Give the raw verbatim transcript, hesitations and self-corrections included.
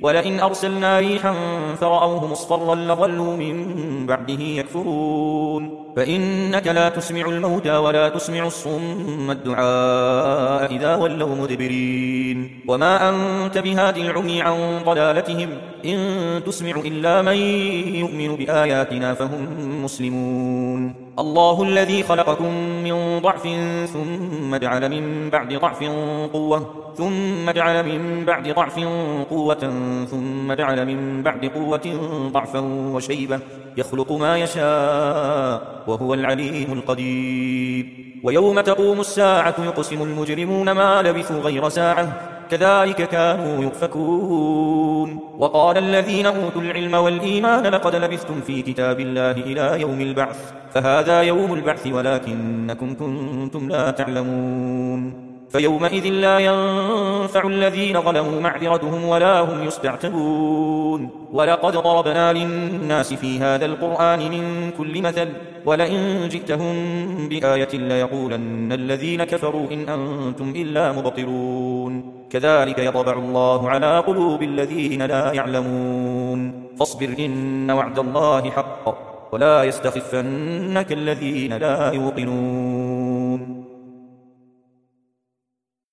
ولئن أرسلنا ريحا فرأوه مصفرا لظلوا من بعده يكفرون فإنك لا تسمع الموتى ولا تسمع الصم الدعاء إذا ولوا مدبرين وما أنت بهاد العمي عن ضلالتهم إن تسمع إلا من يؤمن بآياتنا فهم مسلمون الله الذي خلقكم من ضعف ثم جعل من بعد ضعف قوة ثم جعل من بعد ضعف قوة ثم جعل من بعد قوة ضعفا وشيبة يخلق ما يشاء وهو العليم القدير ويوم تقوم الساعة يقسم المجرمون ما لبثوا غير ساعة كذلك كانوا يؤفكون وقال الذين أوتوا العلم والإيمان لقد لبثتم في كتاب الله إلى يوم البعث فهذا يوم البعث ولكنكم كنتم لا تعلمون فيومئذ لا ينفع الذين ظلموا معذرتهم ولا هم يستعتبون ولقد ضربنا للناس في هذا القرآن من كل مثل ولئن جئتهم بآية ليقولن الذين كفروا إن أنتم إلا مبطلون كذلك يطبع الله على قلوب الذين لا يعلمون فاصبر إن وعد الله حق ولا يستخفنك الذين لا يوقنون